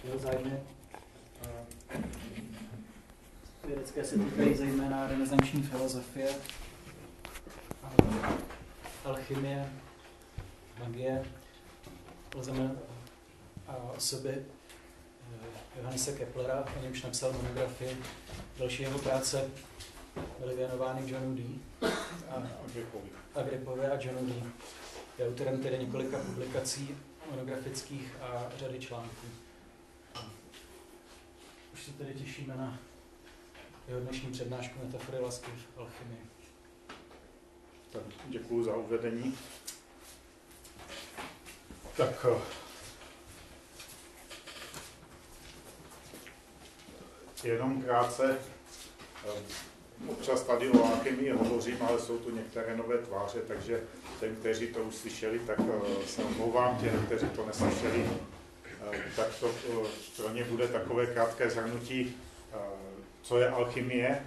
jeho zájmy vědecké se týkají zejména renesanční filozofie, alchymie, magie. Lzeme osoby Johannese Keplera, o němž napsal monografii. Další jeho práce byly věnovány Johnu Dee Agrippovi a Johnu Dee. Je autorem tedy několika publikací monografických a řady článků. Už se tedy těšíme na jeho dnešní přednášku Metafory lásky v alchymii. Tak děkuji za uvedení. Tak jenom krátce, občas tady o alchymii hovořím, ale jsou tu některé nové tváře, takže těm, kteří to už slyšeli, tak se omlouvám, těm, kteří to neslyšeli, tak to pro ně bude takové krátké shrnutí, co je alchymie.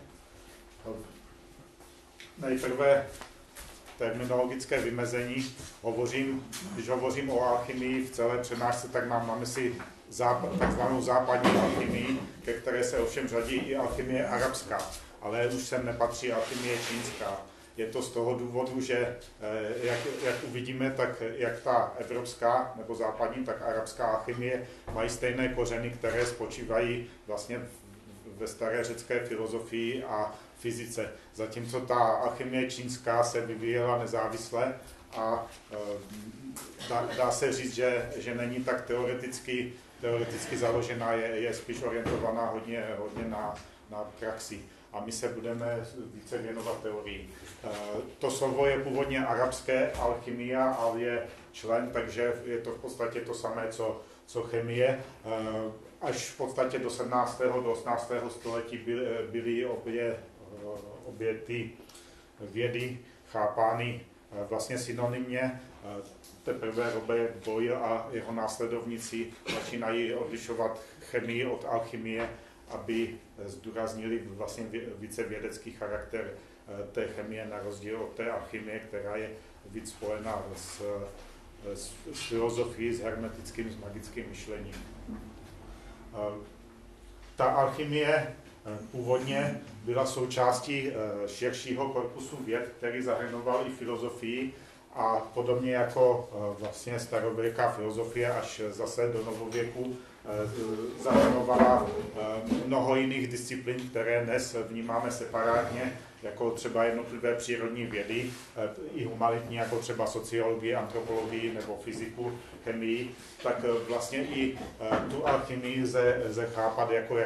Nejprve terminologické vymezení. Když hovořím o alchymii v celé přednášce, tak mám na mysli takzvanou západní alchymii, ke které se ovšem řadí i alchymie arabská, ale už sem nepatří alchymie čínská. Je to z toho důvodu, že jak uvidíme, tak jak ta evropská nebo západní, tak arabská alchymie mají stejné kořeny, které spočívají vlastně ve staré řecké filozofii a fyzice. Zatímco ta alchymie čínská se vyvíjela nezávisle a dá se říct, že není tak teoreticky založená, je spíš orientovaná hodně na praxi. A my se budeme více věnovat teorii. To slovo je původně arabské, alchymia, ale je člen, takže je to v podstatě to samé, co chemie. Až v podstatě do 17. do 18. století byly obě ty vědy chápány vlastně synonymně. Teprve Robert Boyle a jeho následovníci začínají odlišovat chemii od alchymie, aby zdůraznili vlastně více vědecký charakter té chemie na rozdíl od té alchymie, která je víc spojená s filozofií, s hermetickým, s magickým myšlením. Ta alchymie původně byla součástí širšího korpusu věd, který zahrnoval i filozofii a podobně jako vlastně starověká filozofie až zase do novověku zahrnovala mnoho jiných disciplín, které dnes vnímáme separátně, jako třeba jednotlivé přírodní vědy, i humanitní, jako třeba sociologii, antropologii nebo fyziku, chemii, tak vlastně i tu alchymii lze chápat jako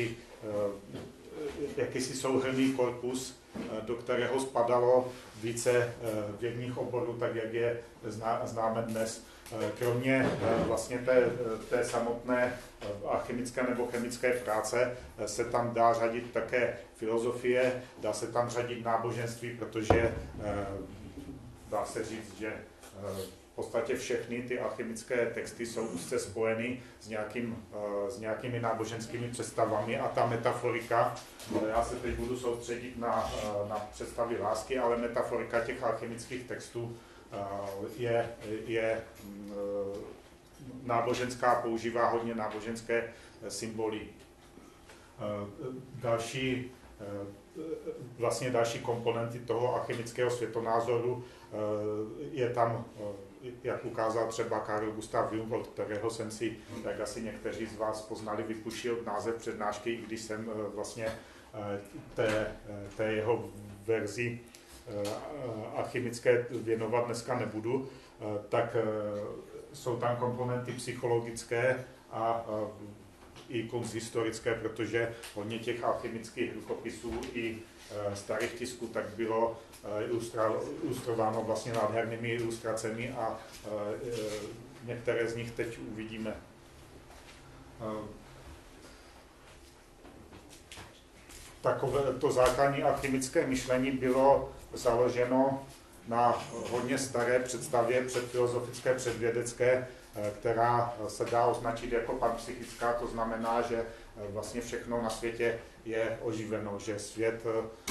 jakýsi souhrnný korpus, do kterého spadalo více vědních oborů, tak jak je známe dnes. Kromě vlastně té samotné alchymické nebo chemické práce se tam dá řadit také filozofie, dá se tam řadit náboženství, protože dá se říct, že v podstatě všechny ty alchymické texty jsou úzce spojeny s nějakými náboženskými představami a ta metaforika, já se teď budu soustředit na představy lásky, ale metaforika těch alchymických textů je náboženská, používá hodně náboženské symboly. Další komponenty toho alchymického světonázoru je tam, jak ukázal třeba Carl Gustav Jung, od kterého jsem si, jak asi někteří z vás poznali, vypušil název přednášky, i když jsem vlastně té jeho verzi alchymické věnovat dneska nebudu, tak jsou tam komponenty psychologické a i kunsthistorické, protože hodně těch alchymických rukopisů i starých tisků tak bylo ilustrováno vlastně nádhernými ilustracemi a některé z nich teď uvidíme. Takové to základní alchymické myšlení bylo založeno na hodně staré představě předfilozofické, předvědecké, která se dá označit jako panpsychická, to znamená, že vlastně všechno na světě je oživeno, že svět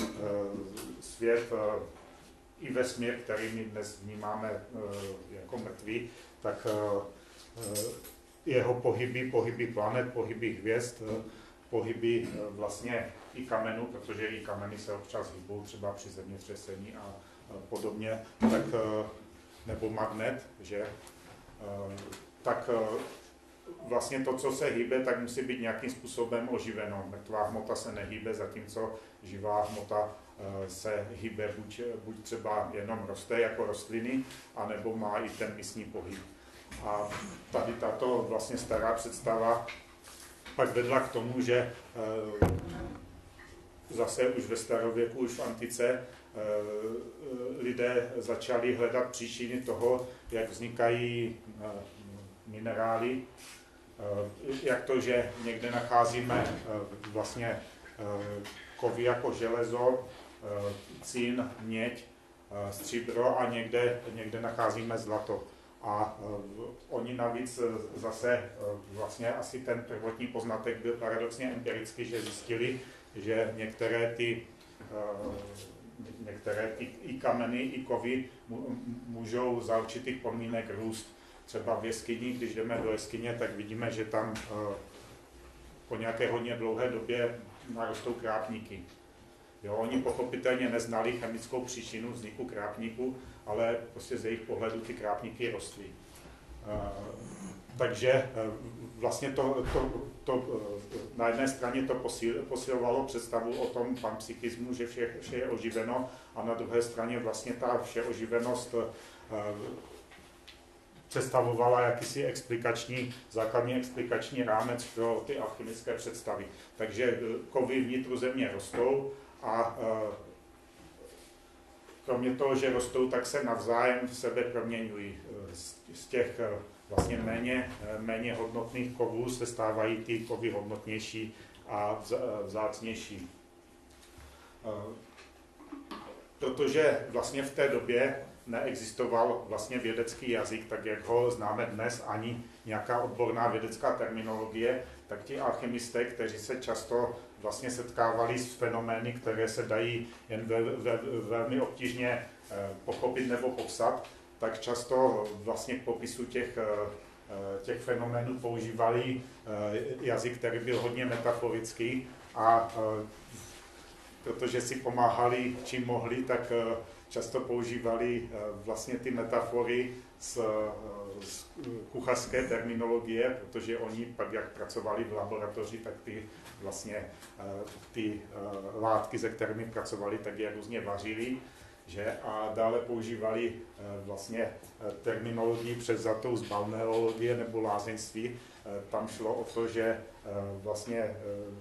i vesmír, který my dnes vnímáme jako mrtvý, tak jeho pohyby planet, pohyby hvězd, pohyby vlastně i kamenů, protože i kameny se občas hýbou třeba při zemětřesení a podobně, tak, nebo magnet, že, tak vlastně to, co se hýbe, tak musí být nějakým způsobem oživeno. Mrtvá hmota se nehýbe, zatímco živá hmota se hýbe, buď třeba jenom roste jako rostliny, anebo má i ten místní pohyb. A tady tato vlastně stará představa pak vedla k tomu, že zase už ve starověku, už v antice, lidé začali hledat příčiny toho, jak vznikají minerály, jak to, že někde nacházíme vlastně kovy jako železo, cín, měď, stříbro a někde nacházíme zlato. A oni navíc zase vlastně asi ten prvotní poznatek byl paradoxně empirický, že zjistili, že některé ty i kameny, i kovy můžou za určitých podmínek růst. Třeba v jeskyni, když jdeme do jeskyně, tak vidíme, že tam po nějaké hodně dlouhé době narostou krápníky. Jo, oni pochopitelně neznali chemickou příčinu vzniku krápníků, ale prostě z jejich pohledu ty krápníky rostly. Takže vlastně to na jedné straně to posilovalo představu o tom panpsychismu, že vše je oživeno, a na druhé straně vlastně ta všeoživenost představovala jakýsi základní explikační rámec pro ty alchymické představy. Takže kovy vnitru země rostou a kromě toho, že rostou, tak se navzájem v sebe proměňují. Z těch vlastně méně hodnotných kovů se stávají ty kovy hodnotnější a vzácnější. Protože vlastně v té době neexistoval vlastně vědecký jazyk, tak jak ho známe dnes, ani nějaká odborná vědecká terminologie, tak ti alchymisté, kteří se často vlastně setkávali s fenomény, které se dají jen velmi obtížně pochopit nebo popsat, tak často vlastně k popisu těch fenoménů používali jazyk, který byl hodně metaforický, a protože si pomáhali čím mohli, tak často používali vlastně ty metafory z kuchařské terminologie, protože oni pak, jak pracovali v laboratoři, tak ty látky, se kterými pracovali, tak je různě vařili, že? A dále používali vlastně terminologii převzatou z balneologie nebo lázeňství. Tam šlo o to, že vlastně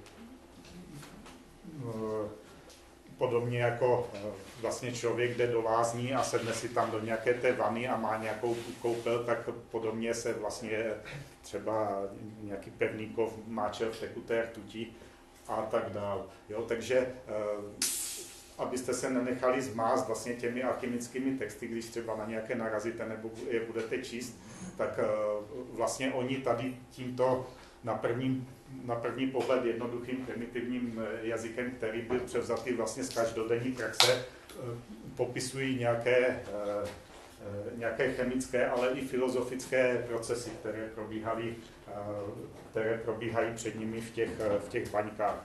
podobně jako vlastně člověk jde do lázní a sedne si tam do nějaké té vany a má nějakou koupel, tak podobně se vlastně třeba nějaký pevný kov máčel v tekuté rtuti a tak dál. Jo, takže abyste se nenechali zmást vlastně těmi alchymickými texty, když třeba na nějaké narazíte nebo je budete číst, tak vlastně oni tady tímto na první pohled jednoduchým primitivním jazykem, který byl převzatý vlastně z každodenní praxe, popisují nějaké chemické, ale i filozofické procesy, které probíhají před nimi v těch baňkách.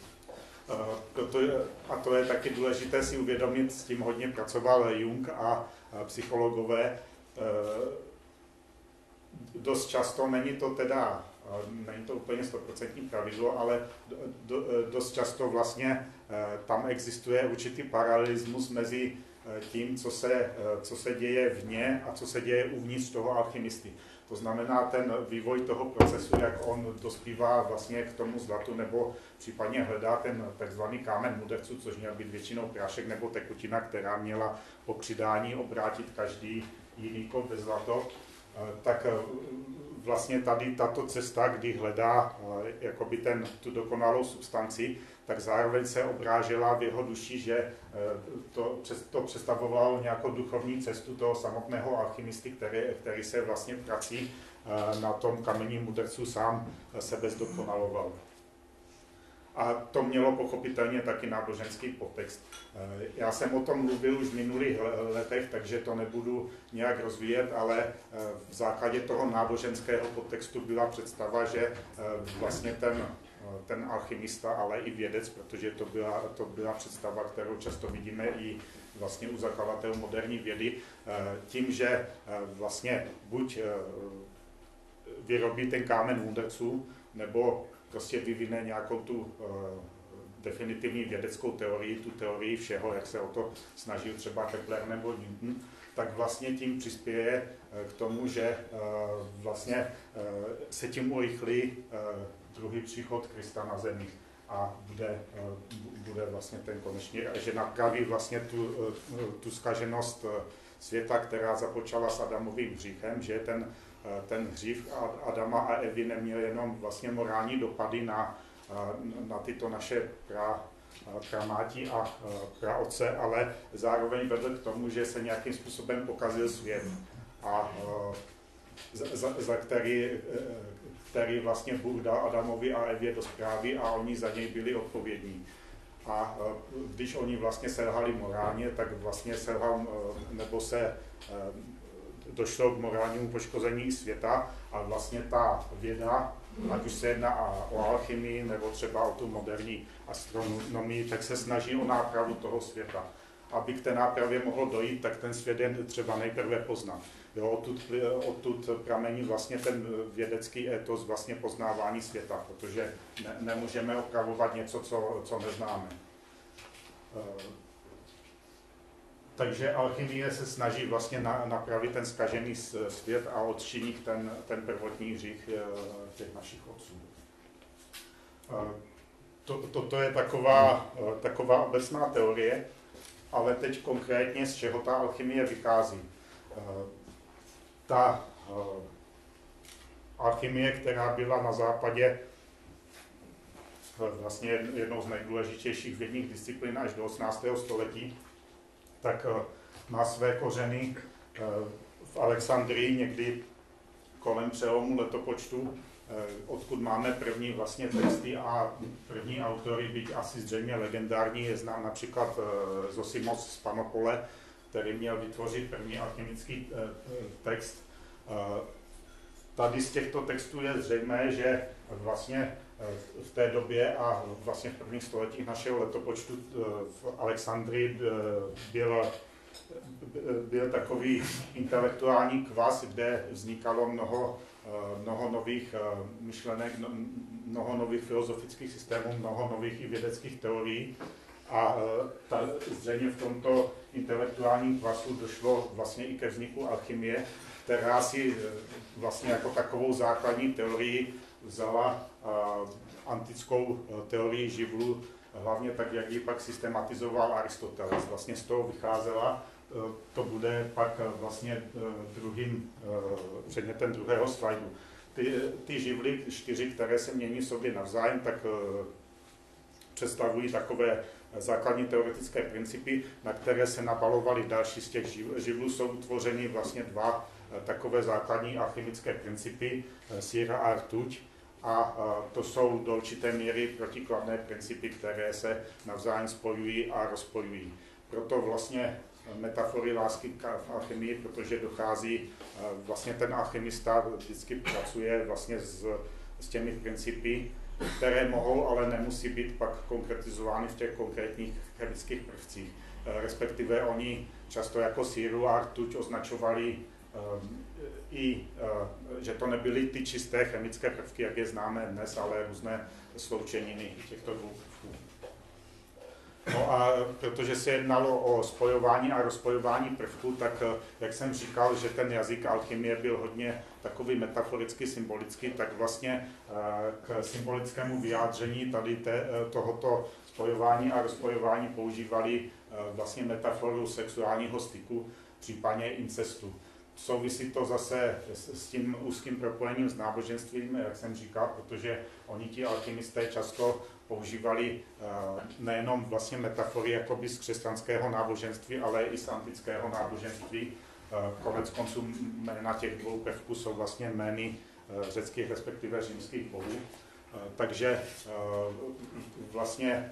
A to je taky důležité si uvědomit, s tím hodně pracoval Jung a psychologové. Dost často, není to úplně 100% pravidlo, ale dost často vlastně tam existuje určitý paralelismus mezi tím, co se děje vně a co se děje uvnitř toho alchymisty. To znamená ten vývoj toho procesu, jak on dospívá vlastně k tomu zlatu, nebo případně hledá ten takzvaný kámen mudrců, což měl být většinou prášek nebo tekutina, která měla po přidání obrátit každý jiný kov ve zlato, tak vlastně tady tato cesta, kdy hledá jakoby tu dokonalou substanci, tak zároveň se obrážela v jeho duši, že to představovalo nějakou duchovní cestu toho samotného alchymisty, který se vlastně prací na tom kameni mudrců sám sebe zdokonaloval. A to mělo pochopitelně taky náboženský podtext. Já jsem o tom mluvil už v minulých letech, takže to nebudu nějak rozvíjet, ale v základě toho náboženského podtextu byla představa, že vlastně ten alchymista, ale i vědec, protože to byla představa, kterou často vidíme i vlastně u zakladatelů moderní vědy, tím, že vlastně buď vyrobí ten kámen wunderců, nebo prostě vyvine nějakou tu definitivní vědeckou teorii, tu teorii všeho, jak se o to snažil třeba Kepler nebo Newton, tak vlastně tím přispěje k tomu, že vlastně se tím urychlí druhý příchod Krista na zemi a bude vlastně ten konečný, že napraví vlastně tu zkaženost světa, která započala s Adamovým hříchem, že ten hřích Adama a Evy neměl jenom vlastně morální dopady na tyto naše pramáti a praotce, ale zároveň vedl k tomu, že se nějakým způsobem pokazil svět, a za který vlastně Bůh dal Adamovi a Evě do správy a oni za něj byli odpovědní. A když oni vlastně selhali morálně, tak vlastně došlo k morálnímu poškození světa a vlastně ta věda, ať už se jedná o alchymii nebo třeba o tu moderní astronomii, tak se snaží o nápravu toho světa. Aby k té nápravě mohlo dojít, tak ten svět je třeba nejprve poznat. Odtud pramení vlastně ten vědecký étos vlastně poznávání světa, protože nemůžeme opravovat něco, co neznáme. Takže alchymie se snaží vlastně napravit ten zkažený svět a odčinit ten prvotní hřích těch našich otců. Toto je taková obecná teorie, ale teď konkrétně z čeho ta alchymie vychází. Ta alchymie, která byla na západě vlastně jednou z nejdůležitějších vědních disciplín až do 18. století, tak má své kořeny v Alexandrii někdy kolem přelomu letopočtu, odkud máme první vlastně texty a první autory, byť asi zřejmě legendární, je znám například Zosimos z Panopole, který měl vytvořit první alchemický text. Tady z těchto textů je zřejmé, že vlastně v té době a vlastně v prvních stoletích našeho letopočtu v Alexandrii byl takový intelektuální kvas, kde vznikalo mnoho nových myšlenek, mnoho nových filozofických systémů, mnoho nových i vědeckých teorií. A zřejmě v tomto intelektuálním kvasu došlo vlastně i ke vzniku alchymie, která si vlastně jako takovou základní teorii vzala antickou teorii živlu, hlavně tak, jak ji pak systematizoval Aristoteles. Vlastně z toho vycházela, to bude pak vlastně druhým předmětem druhého slajdu. Ty živly 4, které se mění sobě navzájem, tak představují takové základní teoretické principy, na které se nabalovaly další z těch živlů. Jsou utvořeny vlastně 2 takové základní alchymické principy, síra a rtuť. A to jsou do určité míry protikladné principy, které se navzájem spojují a rozpojují. Proto vlastně metafory lásky v alchymii, protože dochází, vlastně ten alchymista vždycky pracuje vlastně s těmi principy, které mohou, ale nemusí být pak konkretizovány v těch konkrétních chemických prvcích. Respektive oni často jako síru a rtuť označovali že to nebyly ty čisté chemické prvky, jak je známe dnes, ale různé sloučeniny těchto 2 prvků. No a protože se jednalo o spojování a rozpojování prvků, tak jak jsem říkal, že ten jazyk alchymie byl hodně takový metaforicky symbolický, tak vlastně k symbolickému vyjádření tady tohoto spojování a rozpojování používali vlastně metaforu sexuálního styku, případně incestu. Souvisí to zase s tím úzkým propojením s náboženstvím, jak jsem říkal, protože oni ti alchymisté často používali nejenom vlastně metafory jakoby z křesťanského náboženství, ale i z antického náboženství. Konec konců jména těch 2 prvků jsou vlastně jmény řeckých, respektive římských bohů. Takže vlastně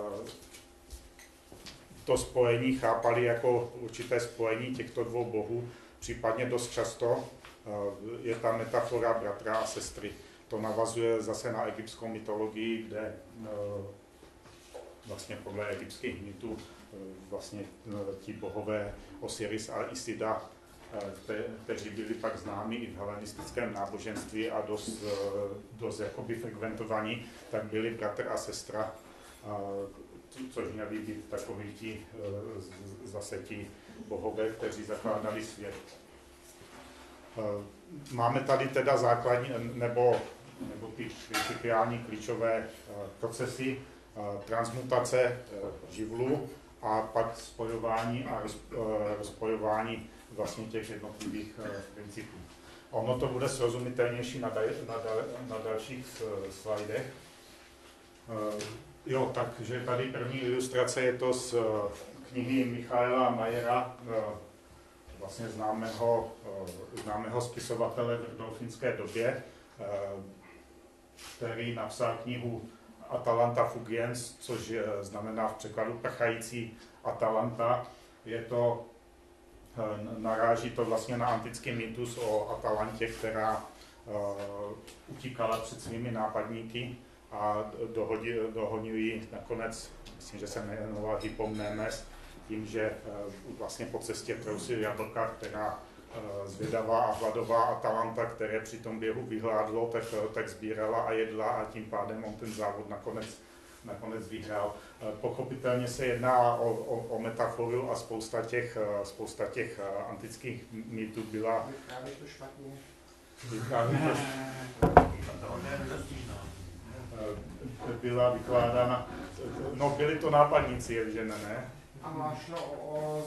to spojení chápali jako určité spojení těchto dvou bohů, případně dost často je ta metafora bratra a sestry. To navazuje zase na egyptskou mytologii, kde vlastně podle egyptských mýtů vlastně ti bohové Osiris a Isida, kteří byli pak známi i v helenistickém náboženství a dost jakoby frekventovaní, tak byli bratr a sestra, což měli být takoví zase ti bohové, kteří zakládali svět. Máme tady teda základní nebo ty principiální klíčové procesy transmutace živlů a pak spojování a rozpojování vlastně těch jednotlivých principů. Ono to bude srozumitelnější na dalších slajdech. Jo, takže tady první ilustrace je to z knihy Michaela Mayera, vlastně známého spisovatele v rudolfinské době, který napsal knihu Atalanta Fugiens, což znamená v překladu prchající Atalanta. Naráží to vlastně na antický mýtus o Atalantě, která utíkala před svými nápadníky a dohonili nakonec, myslím, že se jmenoval Hypomnémes, tím, že vlastně po cestě trousil jablka, která zvědavá a hladová Atalanta, které při tom běhu vyhládlo, tak sbírala a jedla a tím pádem on ten závod nakonec vyhrál. Pochopitelně se jedná o metaforu a spousta těch antických mýtů byla... Vyprávíš to špatně. Byla vykládána... No, byli to nápadníci, ne? A šlo o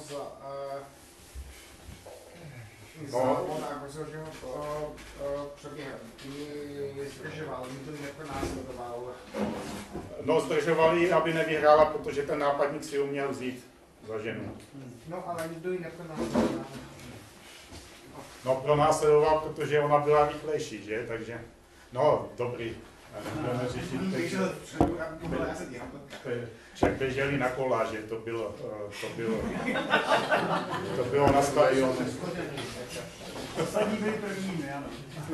závod, že ho přeběhl. Zdržoval, nikdo nepronásledoval. No, zdržovali, aby nevyhrála, protože ten nápadník si uměl vzít za ženu. No, ale nikdo ji nepronásledoval. No, pronásledoval, protože ona byla rychlejší, že? Takže, no, dobrý. Však běželi na kola, že to bylo na stadionu. Ostatní byli prvními, ano.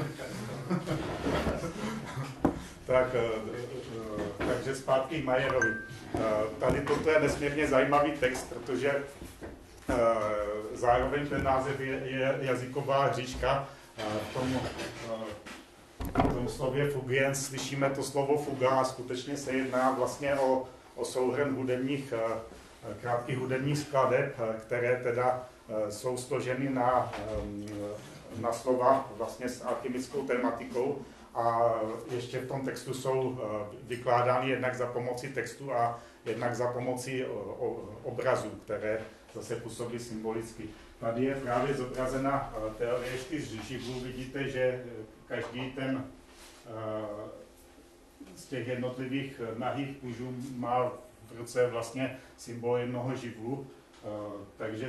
Takže zpátky k Mayerovi. Tady toto je nesmírně zajímavý text, protože zároveň ten název je jazyková hříčka. V tom slově fugiens slyšíme to slovo fuga a skutečně se jedná vlastně o souhrn krátkých hudebních skladeb, které teda jsou složeny na slova vlastně s alchymickou tematikou a ještě v tom textu jsou vykládány jednak za pomocí textu a jednak za pomocí obrazů, které zase působí symbolicky. Tady je právě zobrazena teorie 4 živlů. Vidíte, že každý ten z těch jednotlivých nahých mužů má v ruce vlastně symbol jednoho živlu. Takže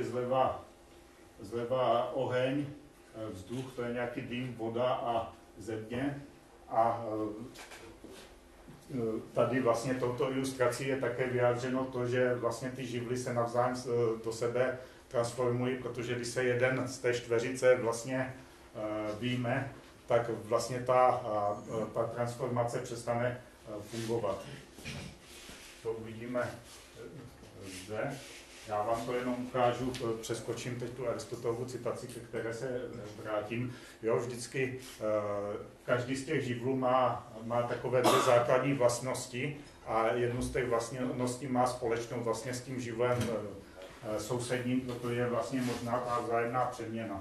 zleva oheň, vzduch, to je nějaký dým, voda a země. A tady vlastně touto ilustrací je také vyjádřeno to, že vlastně ty živly se navzájem do sebe transformují, protože když se jeden z té čtveřice vlastně vyjme, tak vlastně ta transformace přestane fungovat. To uvidíme zde. Já vám to jenom ukážu, přeskočím teď tu Aristotelovu citaci, ke které se vrátím. Jo, vždycky každý z těch živlů má takové 2 základní vlastnosti a jednu z těch vlastností má společnou vlastně s tím živlem sousedním, proto je vlastně možná ta vzájemná přeměna.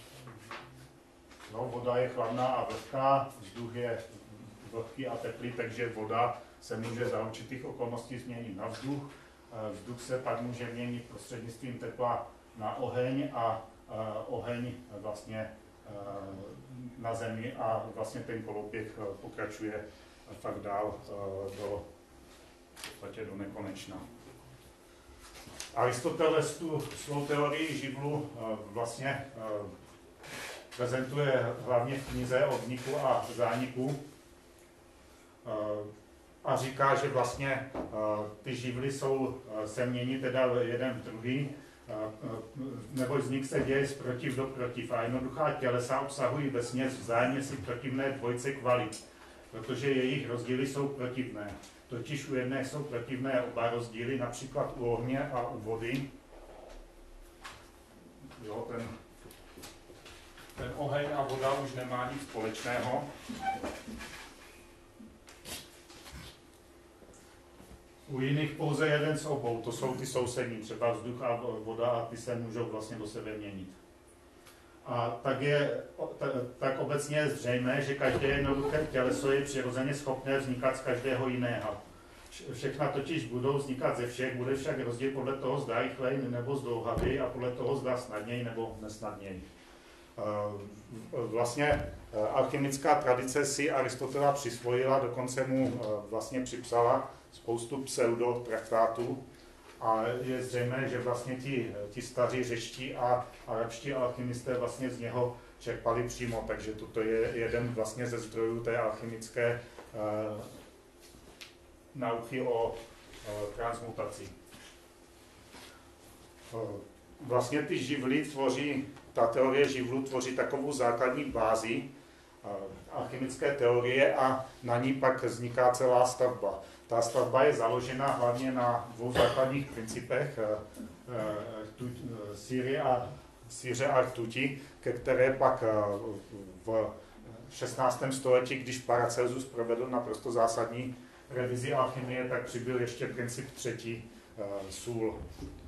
No, voda je chladná a vlhká, vzduch je vlhký a teplý, takže voda se může za určitých okolností změnit na vzduch. Vzduch se pak může měnit prostřednictvím tepla na oheň a oheň vlastně na zemi a vlastně ten koloběh pokračuje fakt dál do nekonečna. Aristoteles tu svou teorii živlu vlastně prezentuje hlavně v knize o vzniku a zániku. a říká, že vlastně ty živly se mění teda jeden v druhý, nebo z nich se děje z protiv do protiv. A jednoduchá tělesa obsahují vesměs vzájemně si protivné dvojce kvalit, protože jejich rozdíly jsou protivné. Totiž u jedné jsou protivné oba rozdíly, například u ohně a u vody. Jo, ten oheň a voda už nemá nic společného. U jiných pouze jeden z obou, to jsou ty sousední, třeba vzduch a voda, a ty se můžou vlastně do sebe měnit. A tak obecně je zřejmé, že každé jednoduché těleso je přirozeně schopné vznikat z každého jiného. Všechna totiž budou vznikat ze všech, bude však rozdíl podle toho, zda rychleji nebo zdlouhavý, a podle toho, zda snadněji nebo nesnadněji. Vlastně alchymická tradice si Aristotela přisvojila, dokonce mu vlastně připsala spoustu pseudotraktátů, a je zřejmé, že vlastně ti staří řečtí a arabští alchymisté vlastně z něho čerpali přímo, takže toto je jeden vlastně ze zdrojů té alchymické nauky o transmutaci. Vlastně ty živly tvoří, ta teorie živlů tvoří takovou základní bázi alchymické teorie a na ní pak vzniká celá stavba. Ta stavba je založena hlavně na dvou základních principech, síře a rtuti, ke které pak v 16. století, když Paracelsus provedl naprosto zásadní revizi alchymie, tak přibyl ještě princip třetí, sůl.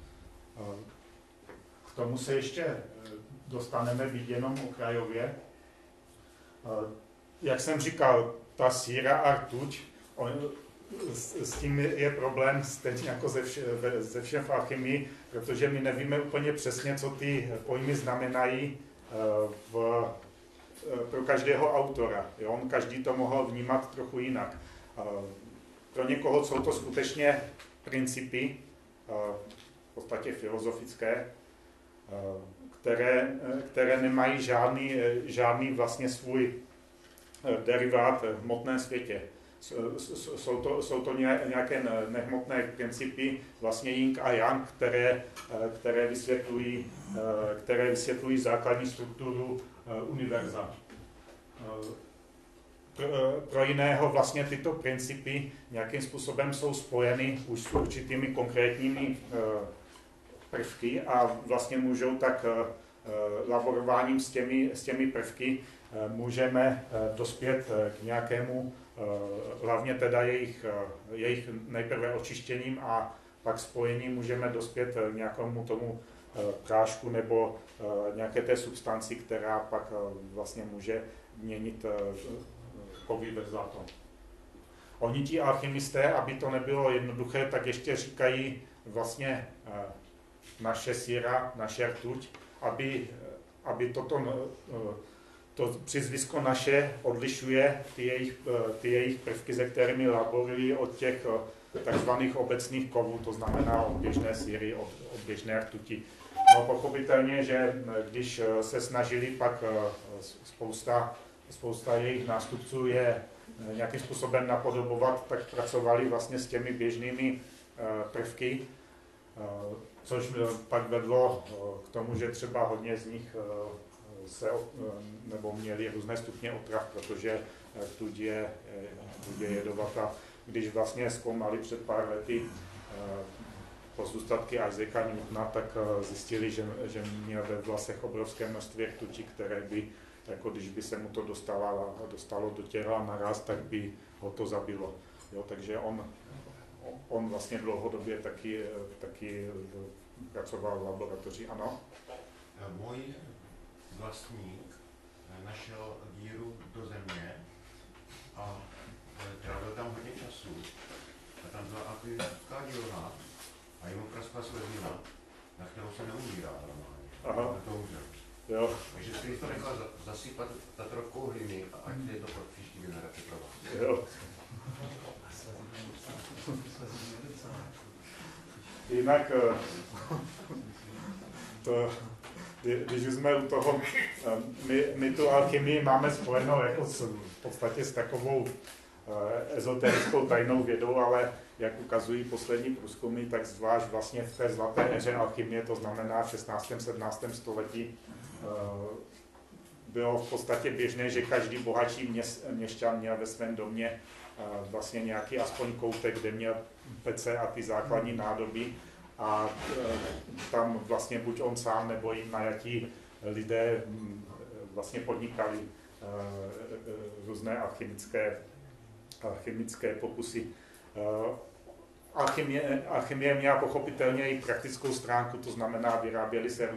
K tomu se ještě dostaneme, být jenom okrajově. Jak jsem říkal, ta síra a rtuť, s tím je problém stejně jako ze všem v alchymii, protože my nevíme úplně přesně, co ty pojmy znamenají pro každého autora. Jo? On každý to mohl vnímat trochu jinak. Pro někoho jsou to skutečně principy, v podstatě filozofické, které nemají žádný vlastně svůj derivát v hmotném světě. Jsou to nějaké nehmotné principy, vlastně yin a yang, které vysvětlují základní strukturu univerza. Pro jiného vlastně tyto principy nějakým způsobem jsou spojeny už s určitými konkrétními prvky a vlastně můžou tak laborováním s těmi prvky můžeme dospět k nějakému, hlavně teda jejich nejprve očištěním a pak spojením můžeme dospět k nějakému tomu prášku nebo nějaké té substanci, která pak vlastně může měnit kovy ve zlato. Oni ti alchymisté, aby to nebylo jednoduché, tak ještě říkají vlastně naše síra, naše rtuť, aby to přizvisko naše odlišuje ty jejich prvky, se kterými laborují, od těch takzvaných obecných kovů, to znamená od běžné síry, od běžné rtuti. No pochopitelně, že když se snažili pak spousta jejich nástupců je nějakým způsobem napodobovat, tak pracovali vlastně s těmi běžnými prvky, což pak vedlo k tomu, že třeba hodně z nich nebo měli různé stupně otrav, protože rtuť je jedovatá. Když vlastně zkoumali před pár lety pozůstatky Isaaca Newtona, tak zjistili, že měl ve vlasech obrovské množství rtuti, které by, jako když by se mu to dostalo do těla naraz, tak by ho to zabilo. Jo, takže on vlastně dlouhodobě taky pracoval v laboratoři, ano? Můj vlastník našel díru do země a trávil tam hodně času. A tam byla alchymická dílna a jemu praskla slezina, na kterou se neumírá normálně. Aha. To umřel. Jo. Takže jsi to nechal zasypat Tatrovkou hliny a ať je to pro příští generace pro vás. Jo. Jinak, když jsme u toho, my tu alchymii máme spojenou jako v podstatě s takovou ezoterickou tajnou vědou, ale jak ukazují poslední průzkumy, tak zvlášť vlastně v té zlaté éře alchymie, to znamená v 16. 17. století, bylo v podstatě běžné, že každý bohatší měšťan měl ve svém domě vlastně nějaký aspoň koutek, kde měl pece a ty základní nádoby a tam vlastně buď on sám nebo jim najatí lidé vlastně podnikali různé alchymické pokusy. Alchymie měla pochopitelně i praktickou stránku, to znamená, vyráběly se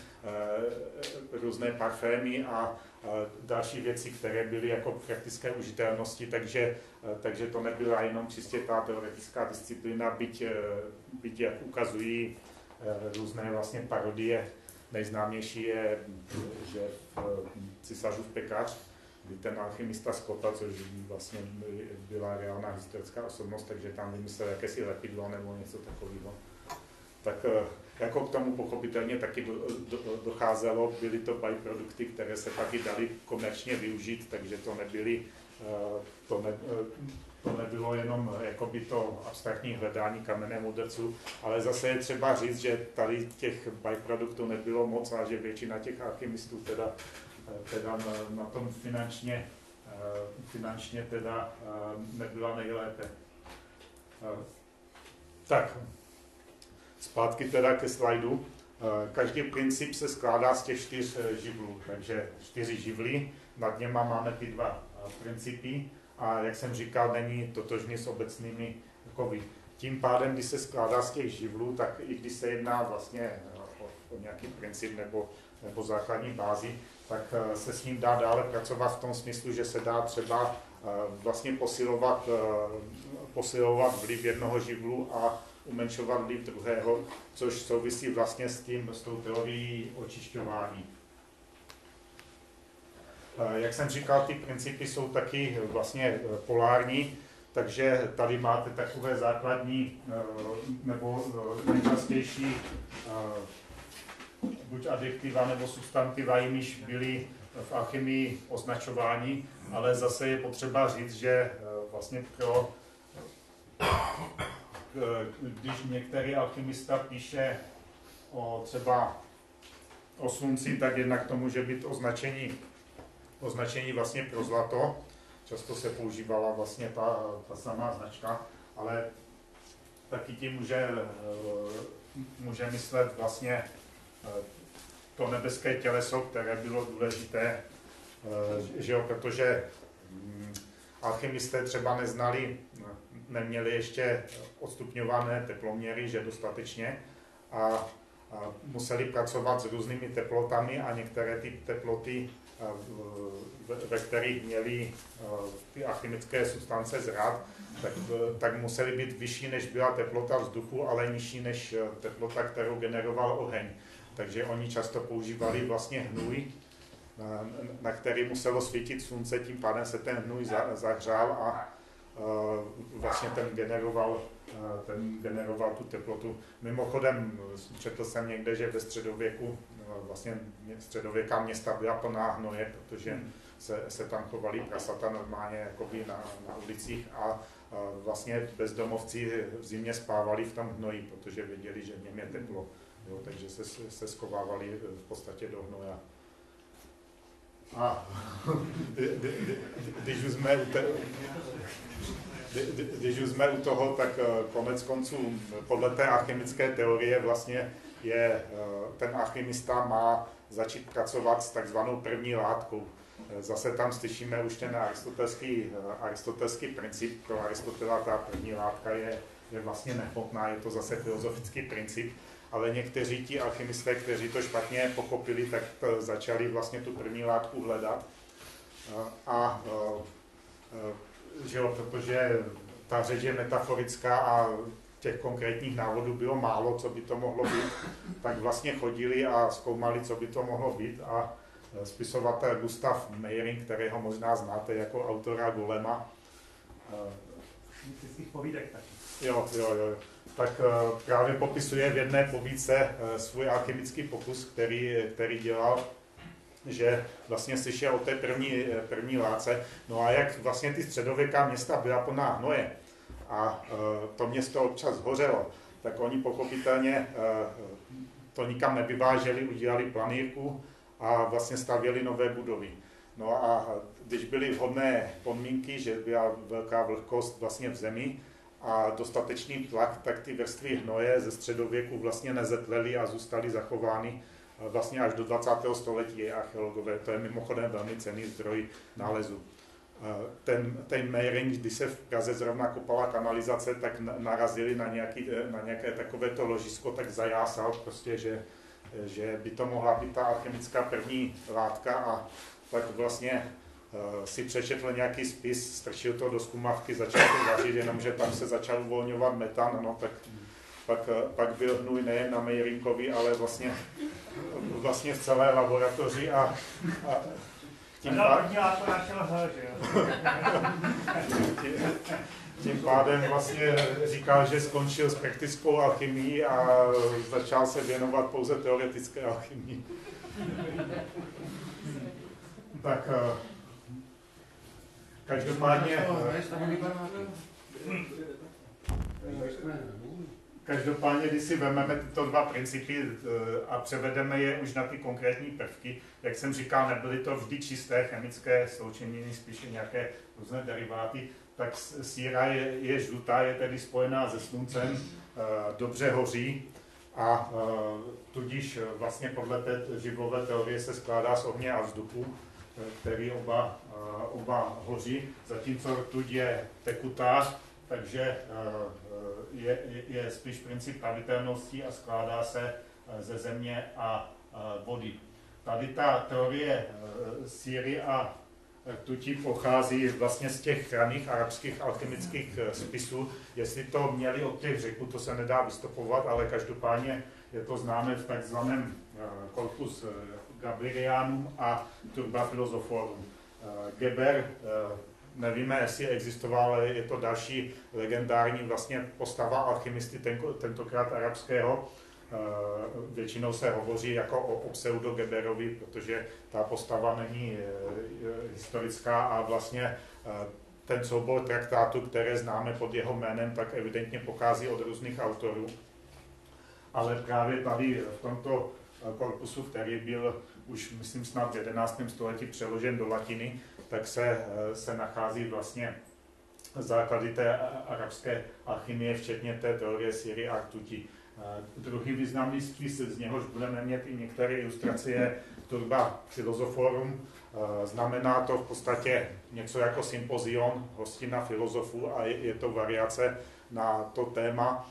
různé parfémy a další věci, které byly jako praktické užitelnosti, takže to nebyla jenom čistě ta teoretická disciplína, byť jak ukazují různé vlastně parodie. Nejznámější je, že Císařův pekař, kdy ten alchymista Scotta, což vlastně byla reálná historická osobnost, takže tam vymyslel jakési lepidlo nebo něco takového. Tak jako k tomu pochopitelně taky docházelo, byly to byprodukty, které se taky daly komerčně využít, takže to nebylo jenom jakoby to abstraktní hledání kamenné mudrců, ale zase je třeba říct, že tady těch byproduktů nebylo moc a že většina těch alchymistů teda na tom finančně teda nebyla nejlépe. Tak, zpátky teda ke slajdu. Každý princip se skládá z těch 4 živlů, takže 4 živly, nad něma máme ty 2 principy a jak jsem říkal, není totožný s obecnými kovy. Tím pádem, když se skládá z těch živlů, tak i když se jedná vlastně o nějaký princip nebo základní bázi, tak se s ním dá dále pracovat v tom smyslu, že se dá třeba vlastně posilovat vliv jednoho živlu a umenšovat vliv druhého, což souvisí vlastně s tou teorií očišťování. Jak jsem říkal, ty principy jsou taky vlastně polární, takže tady máte takové základní nebo nejčastější buď adjektiva nebo substantiva, jimiž byly v alchymii označováni, ale zase je potřeba říct, že vlastně když některý alchymista píše třeba o slunci, tak jednak to může být označení vlastně pro zlato. Často se používala vlastně ta samá značka, ale taky tím může myslet vlastně to nebeské těleso, které bylo důležité, že jo, protože alchymisté třeba neměli ještě odstupňované teploměry, že dostatečně, a museli pracovat s různými teplotami a některé ty teploty, ve kterých měly ty alchymické substance zrát, tak musely být vyšší, než byla teplota vzduchu, ale nižší než teplota, kterou generoval oheň. Takže oni často používali vlastně hnůj, na který muselo svítit slunce, tím pádem se ten hnůj zahřál a vlastně ten generoval tu teplotu. Mimochodem, četl jsem někde, že ve středověku vlastně středověká města byla plná hnoje, protože se tam chovali prasata normálně jakoby na ulicích a vlastně bezdomovci v zimě spávali v tom hnoji, protože věděli, že v něm je teplo. Jo, takže se schovávali v podstatě do hnoja. A když už jsme u toho, tak konec konců podle té alchymické teorie vlastně ten alchymista má začít pracovat s takzvanou první látkou. Zase tam slyšíme už ten aristotelský princip. Pro Aristotela ta první látka je vlastně nehmotná, je to zase filozofický princip, ale někteří ti alchymisté, kteří to špatně pochopili, tak začali vlastně tu první látku hledat. Že jo, protože ta řeč je metaforická a těch konkrétních návodů bylo málo, co by to mohlo být, tak vlastně chodili a zkoumali, co by to mohlo být, a spisovatel Gustav Meiring, kterého možná znáte jako autora Golema. Z těch povídek taky. Jo. Tak právě popisuje v jedné povídce svůj alchymický pokus, který dělal. že vlastně slyšel o té první látce. No a jak vlastně ty středověká města byla plná hnoje a to město občas hořelo, tak oni pochopitelně to nikam nevyváželi, udělali planírku a vlastně stavěli nové budovy. No a když byly vhodné podmínky, že byla velká vlhkost vlastně v zemi a dostatečný tlak, tak ty vrstvy hnoje ze středověku vlastně nezetlely a zůstaly zachovány vlastně až do 20. století archeologové. To je mimochodem velmi cenný zdroj nálezu. Ten Meiring, když se v Praze zrovna kopala kanalizace, tak narazili na nějaké takovéto ložisko, tak zajásal prostě, že by to mohla být ta alchemická první látka a tak vlastně si přečetl nějaký spis, strčil to do zkumavky, začal to vařit, jenomže tam se začal uvolňovat metan, no tak pak byl hnůj nejen na Meiringovi, ale vlastně v celé laboratoři a tím pádem vlastně říkal, že skončil s praktickou alchymii a začal se věnovat pouze teoretické alchymii. Tak každopádně, když si vezmeme tyto dva principy a převedeme je už na ty konkrétní prvky, jak jsem říkal, nebyly to vždy čisté chemické sloučeniny, spíše nějaké různé deriváty, tak síra je žlutá, je tedy spojená se sluncem, dobře hoří a tudíž vlastně podle té živlové teorie se skládá z ohně a vzduchu, který oba hoří, zatímco rtuť je tekutá, takže je spíš princip pravitelnosti a skládá se ze země a vody. Tady ta teorie síry a rtuti pochází vlastně z těch raných arabských alchemických spisů. Jestli to měli od těch Řeků, to se nedá vystopovat, ale každopádně je to známé v takzvaném Corpus Gaberianum a Turba Philosophorum. Geber, nevíme, jestli existoval, ale je to další legendární vlastně postava alchymisty, tentokrát arabského. Většinou se hovoří jako o pseudo-Geberovi, protože ta postava není historická a vlastně ten soubor traktátů, které známe pod jeho jménem, tak evidentně pochází od různých autorů. Ale právě tady v tomto korpusu, který byl už, myslím, snad v 11. století přeložen do latiny, tak se nachází vlastně základy té arabské alchymie, včetně té teorie síry a rtuti. Druhý významný spis, z něhož budeme mít i některé ilustrace, je Turba Philosophorum. Znamená to v podstatě něco jako sympozion, hostina filozofů a je to variace na to téma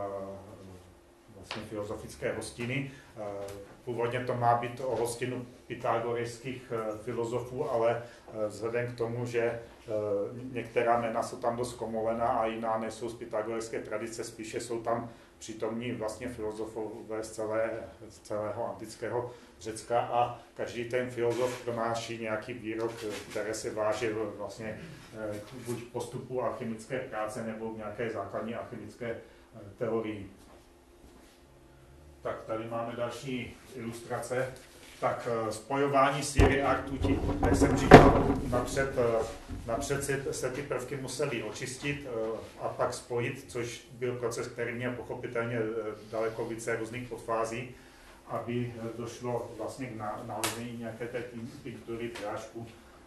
vlastně filozofické hostiny. Původně to má být o hostinu pythagorejských filozofů, ale vzhledem k tomu, že některá jména jsou tam dost komolená a jiná nejsou z pythagorejské tradice, spíše jsou tam přítomní vlastně filozofové z celého antického Řecka a každý ten filozof pronáší nějaký výrok, který se váží vlastně buď postupu alchymické práce nebo v nějaké základní alchymické teorii. Tak tady máme další ilustrace. Tak spojování síry a rtuti, jak jsem říkal, napřed se ty prvky musely očistit a pak spojit, což byl proces, který měl pochopitelně daleko více různých podfází, aby došlo vlastně k nalezení nějaké té tinktury prášku,